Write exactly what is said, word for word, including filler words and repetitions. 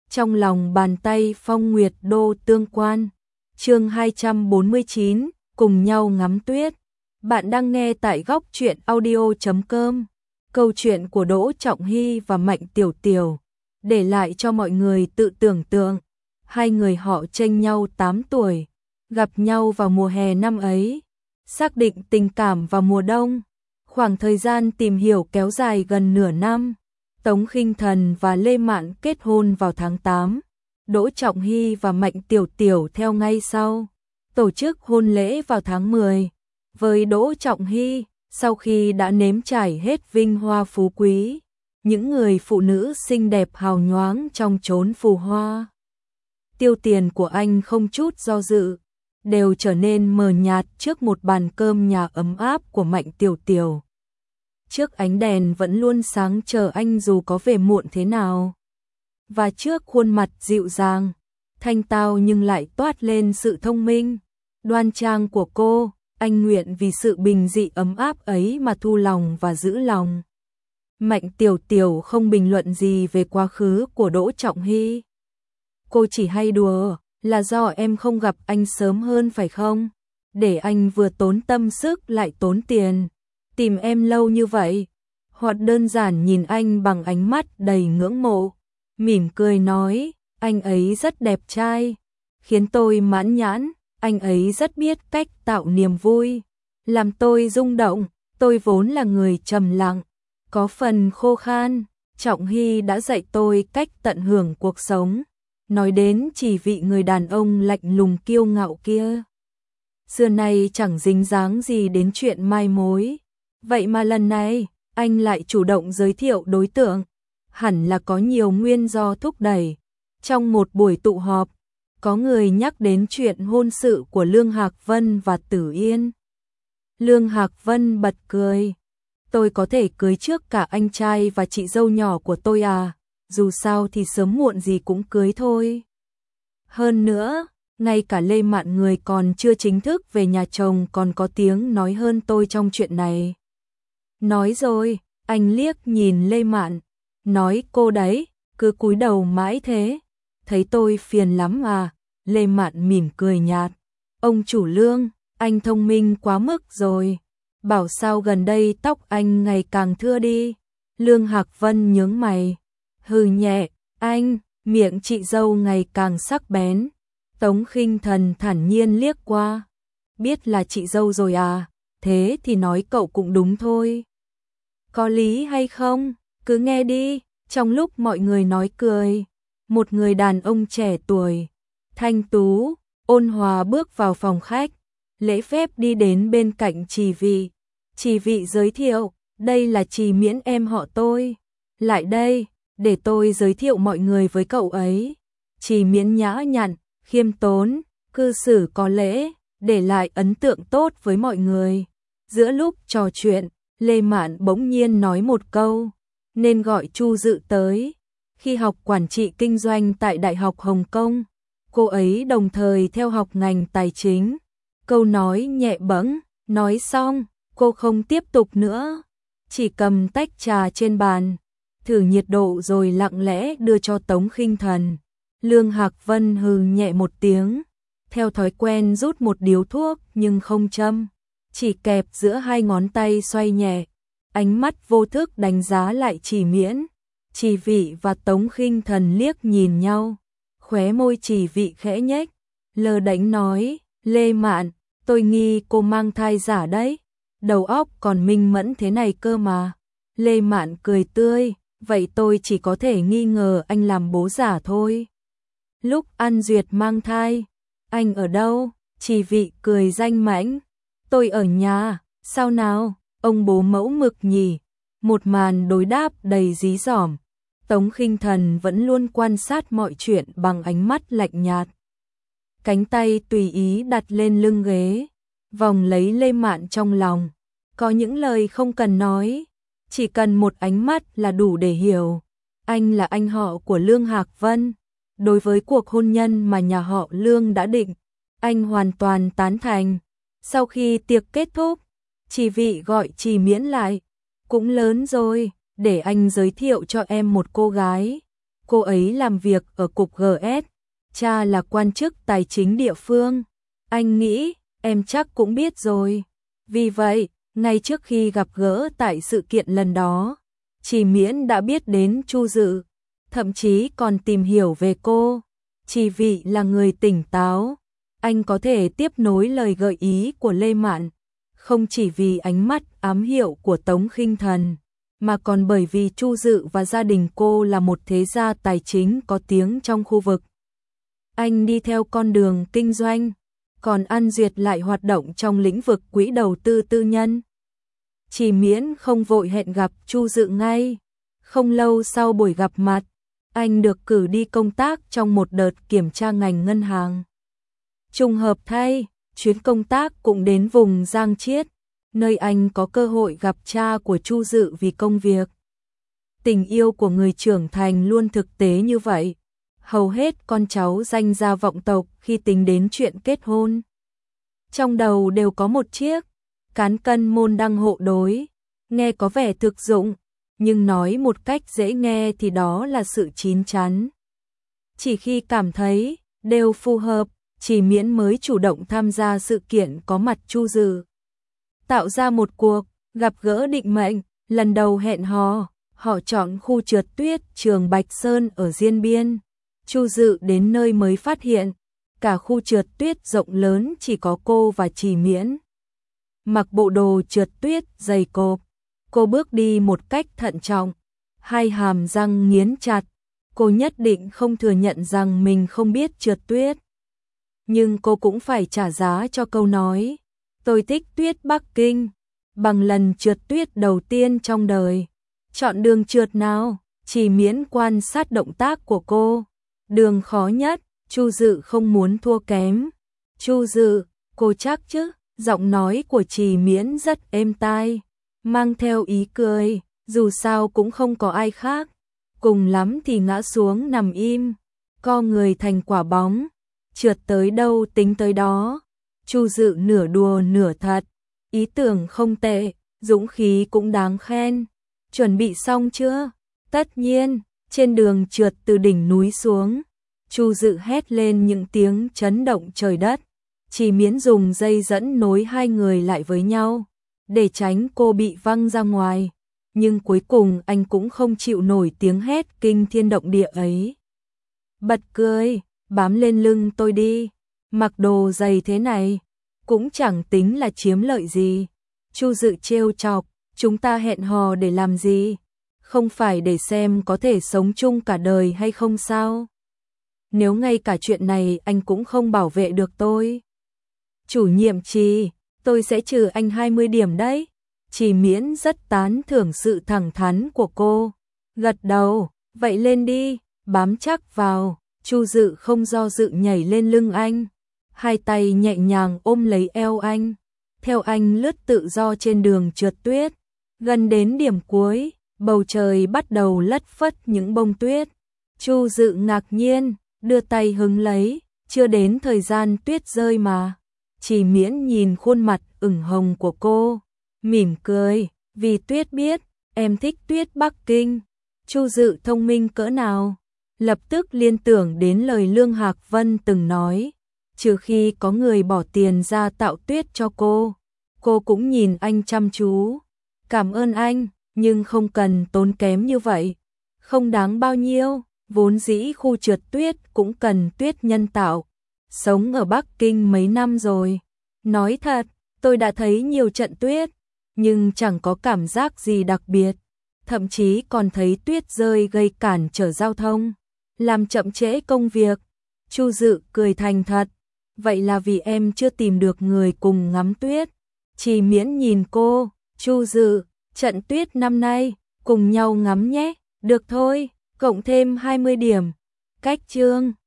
trong lòng bàn tay Phong Nguyệt Đô tương quan. Chương hai trăm bốn mươi chín, cùng nhau ngắm tuyết. Bạn đang nghe tại góc truyện audio chấm com. Câu chuyện của Đỗ Trọng Hy và Mạnh Tiểu Tiểu để lại cho mọi người tự tưởng tượng. Hai người họ chênh nhau tám tuổi, gặp nhau vào mùa hè năm ấy, xác định tình cảm vào mùa đông. Khoảng thời gian tìm hiểu kéo dài gần nửa năm. Tống Khinh Thần và Lê Mạn kết hôn vào tháng tám. Đỗ Trọng Hy và Mạnh Tiểu Tiểu theo ngay sau, tổ chức hôn lễ vào tháng mười. Với Đỗ Trọng Hy, sau khi đã nếm trải hết vinh hoa phú quý, những người phụ nữ xinh đẹp hào nhoáng trong chốn phù hoa, tiêu tiền của anh không chút do dự, đều trở nên mờ nhạt trước một bàn cơm nhà ấm áp của Mạnh Tiểu Tiểu. Trước ánh đèn vẫn luôn sáng chờ anh dù có về muộn thế nào. Và trước khuôn mặt dịu dàng, thanh tao nhưng lại toát lên sự thông minh, đoan trang của cô, anh nguyện vì sự bình dị ấm áp ấy mà thu lòng và giữ lòng. Mạnh Tiểu Tiểu không bình luận gì về quá khứ của Đỗ Trọng Hy. Cô chỉ hay đùa, là do em không gặp anh sớm hơn phải không? Để anh vừa tốn tâm sức lại tốn tiền, tìm em lâu như vậy. Hoặc đơn giản nhìn anh bằng ánh mắt đầy ngưỡng mộ, mỉm cười nói, anh ấy rất đẹp trai, khiến tôi mãn nhãn, anh ấy rất biết cách tạo niềm vui, làm tôi rung động. Tôi vốn là người trầm lặng, có phần khô khan, Trọng Hy đã dạy tôi cách tận hưởng cuộc sống. Nói đến chỉ vị người đàn ông lạnh lùng kiêu ngạo kia, xưa nay chẳng dính dáng gì đến chuyện mai mối. Vậy mà lần này, anh lại chủ động giới thiệu đối tượng, hẳn là có nhiều nguyên do thúc đẩy. Trong một buổi tụ họp, có người nhắc đến chuyện hôn sự của Lương Hạc Vân và Tử Yên. Lương Hạc Vân bật cười, tôi có thể cưới trước cả anh trai và chị dâu nhỏ của tôi à, dù sao thì sớm muộn gì cũng cưới thôi. Hơn nữa, ngay cả Lê Mạn người còn chưa chính thức về nhà chồng còn có tiếng nói hơn tôi trong chuyện này. Nói rồi, anh liếc nhìn Lê Mạn, nói cô đấy, cứ cúi đầu mãi thế, thấy tôi phiền lắm à. Lê Mạn mỉm cười nhạt, ông chủ Lương, anh thông minh quá mức rồi, bảo sao gần đây tóc anh ngày càng thưa đi. Lương Hạc Vân nhướng mày, hừ nhẹ, anh, miệng chị dâu ngày càng sắc bén. Tống Khinh Thần thản nhiên liếc qua, biết là chị dâu rồi à, thế thì nói cậu cũng đúng thôi. Có lý hay không, cứ nghe đi. Trong lúc mọi người nói cười, một người đàn ông trẻ tuổi, thanh tú, ôn hòa bước vào phòng khách, lễ phép đi đến bên cạnh Trì Vị. Trì Vị giới thiệu, đây là Trì Miễn em họ tôi. Lại đây, để tôi giới thiệu mọi người với cậu ấy. Trì Miễn nhã nhặn, khiêm tốn, cư xử có lễ, để lại ấn tượng tốt với mọi người. Giữa lúc trò chuyện, Lê Mạn bỗng nhiên nói một câu, nên gọi Chu Dự tới. Khi học quản trị kinh doanh tại Đại học Hồng Kông, cô ấy đồng thời theo học ngành tài chính. Câu nói nhẹ bẫng, nói xong, cô không tiếp tục nữa, chỉ cầm tách trà trên bàn, thử nhiệt độ rồi lặng lẽ đưa cho Tống Khinh Thần. Lương Hạc Vân hừ nhẹ một tiếng, theo thói quen rút một điếu thuốc nhưng không châm, chỉ kẹp giữa hai ngón tay xoay nhẹ, ánh mắt vô thức đánh giá lại Trì Miễn. Trì Vị và Tống Khinh Thần liếc nhìn nhau, khóe môi Trì Vị khẽ nhếch, lơ đễnh nói, Lê Mạn, tôi nghi cô mang thai giả đấy, đầu óc còn minh mẫn thế này cơ mà. Lê Mạn cười tươi, vậy tôi chỉ có thể nghi ngờ anh làm bố giả thôi. Lúc An Duyệt mang thai, anh ở đâu? Trì Vị cười danh mãnh, tôi ở nhà. Sao nào, ông bố mẫu mực nhỉ? Một màn đối đáp đầy dí dỏm. Tống Khinh Thần vẫn luôn quan sát mọi chuyện bằng ánh mắt lạnh nhạt. Cánh tay tùy ý đặt lên lưng ghế, vòng lấy Lê Mạn trong lòng. Có những lời không cần nói, chỉ cần một ánh mắt là đủ để hiểu. Anh là anh họ của Lương Hạc Vân. Đối với cuộc hôn nhân mà nhà họ Lương đã định, anh hoàn toàn tán thành. Sau khi tiệc kết thúc, Trì Vị gọi Trì Miễn lại, cũng lớn rồi, để anh giới thiệu cho em một cô gái. cô ấy làm việc ở cục giê ét, cha là quan chức tài chính địa phương. Anh nghĩ, em chắc cũng biết rồi. Vì vậy, ngay trước khi gặp gỡ tại sự kiện lần đó, Trì Miễn đã biết đến Chu Dự, thậm chí còn tìm hiểu về cô. Chỉ vì là người tỉnh táo, anh có thể tiếp nối lời gợi ý của Lê Mạn, không chỉ vì ánh mắt ám hiệu của Tống Khinh Thần, mà còn bởi vì Chu Dự và gia đình cô là một thế gia tài chính có tiếng trong khu vực. Anh đi theo con đường kinh doanh, còn An Duyệt lại hoạt động trong lĩnh vực quỹ đầu tư tư nhân. Trì Miễn không vội hẹn gặp Chu Dự ngay. Không lâu sau buổi gặp mặt, anh được cử đi công tác trong một đợt kiểm tra ngành ngân hàng. Trùng hợp thay, chuyến công tác cũng đến vùng Giang Chiết, nơi anh có cơ hội gặp cha của Chu Dự vì công việc. Tình yêu của người trưởng thành luôn thực tế như vậy. Hầu hết con cháu danh gia vọng tộc khi tính đến chuyện kết hôn, trong đầu đều có một chiếc cán cân môn đăng hộ đối, nghe có vẻ thực dụng, nhưng nói một cách dễ nghe thì đó là sự chín chắn. Chỉ khi cảm thấy đều phù hợp, Trì Miễn mới chủ động tham gia sự kiện có mặt Chu Dự. Tạo ra một cuộc gặp gỡ định mệnh, lần đầu hẹn hò, họ chọn khu trượt tuyết trường Bạch Sơn ở Diên Biên. Chu Dự đến nơi mới phát hiện, cả khu trượt tuyết rộng lớn chỉ có cô và Trì Miễn. Mặc bộ đồ trượt tuyết dày cộp, cô bước đi một cách thận trọng, hai hàm răng nghiến chặt. Cô nhất định không thừa nhận rằng mình không biết trượt tuyết. Nhưng cô cũng phải trả giá cho câu nói, tôi thích tuyết Bắc Kinh, bằng lần trượt tuyết đầu tiên trong đời. Chọn đường trượt nào? Trì Miễn quan sát động tác của cô. Đường khó nhất, Chu Dự không muốn thua kém. Chu Dự, cô chắc chứ? Giọng nói của Trì Miễn rất êm tai, mang theo ý cười, dù sao cũng không có ai khác. Cùng lắm thì ngã xuống nằm im, co người thành quả bóng, trượt tới đâu tính tới đó. Chu Dự nửa đùa nửa thật, ý tưởng không tệ, dũng khí cũng đáng khen. Chuẩn bị xong chưa? Tất nhiên, trên đường trượt từ đỉnh núi xuống, Chu Dự hét lên những tiếng chấn động trời đất. Trì Miễn dùng dây dẫn nối hai người lại với nhau, để tránh cô bị văng ra ngoài. Nhưng cuối cùng anh cũng không chịu nổi tiếng hét kinh thiên động địa ấy. Bật cười, bám lên lưng tôi đi, mặc đồ dày thế này, cũng chẳng tính là chiếm lợi gì. Chu Dự trêu chọc, chúng ta hẹn hò để làm gì? Không phải để xem có thể sống chung cả đời hay không sao? Nếu ngay cả chuyện này anh cũng không bảo vệ được tôi, chủ nhiệm Trì, tôi sẽ trừ anh hai mươi điểm đấy. Trì Miễn rất tán thưởng sự thẳng thắn của cô. Gật đầu, vậy lên đi, bám chắc vào. Chu Dự không do dự nhảy lên lưng anh, hai tay nhẹ nhàng ôm lấy eo anh, theo anh lướt tự do trên đường trượt tuyết. Gần đến điểm cuối, bầu trời bắt đầu lất phất những bông tuyết. Chu Dự ngạc nhiên, đưa tay hứng lấy, chưa đến thời gian tuyết rơi mà. Trì Miễn nhìn khuôn mặt ửng hồng của cô, mỉm cười, vì tuyết biết, em thích tuyết Bắc Kinh. Chu Dự thông minh cỡ nào, lập tức liên tưởng đến lời Lương Hạc Vân từng nói, trừ khi có người bỏ tiền ra tạo tuyết cho cô, cô cũng nhìn anh chăm chú. Cảm ơn anh, nhưng không cần tốn kém như vậy, không đáng bao nhiêu, vốn dĩ khu trượt tuyết cũng cần tuyết nhân tạo. Sống ở Bắc Kinh mấy năm rồi, nói thật, tôi đã thấy nhiều trận tuyết, nhưng chẳng có cảm giác gì đặc biệt, thậm chí còn thấy tuyết rơi gây cản trở giao thông, làm chậm trễ công việc. Chu Dự cười thành thật, vậy là vì em chưa tìm được người cùng ngắm tuyết. Trì Miễn nhìn cô, Chu Dự, trận tuyết năm nay, cùng nhau ngắm nhé, được thôi, cộng thêm hai mươi điểm. Cách chương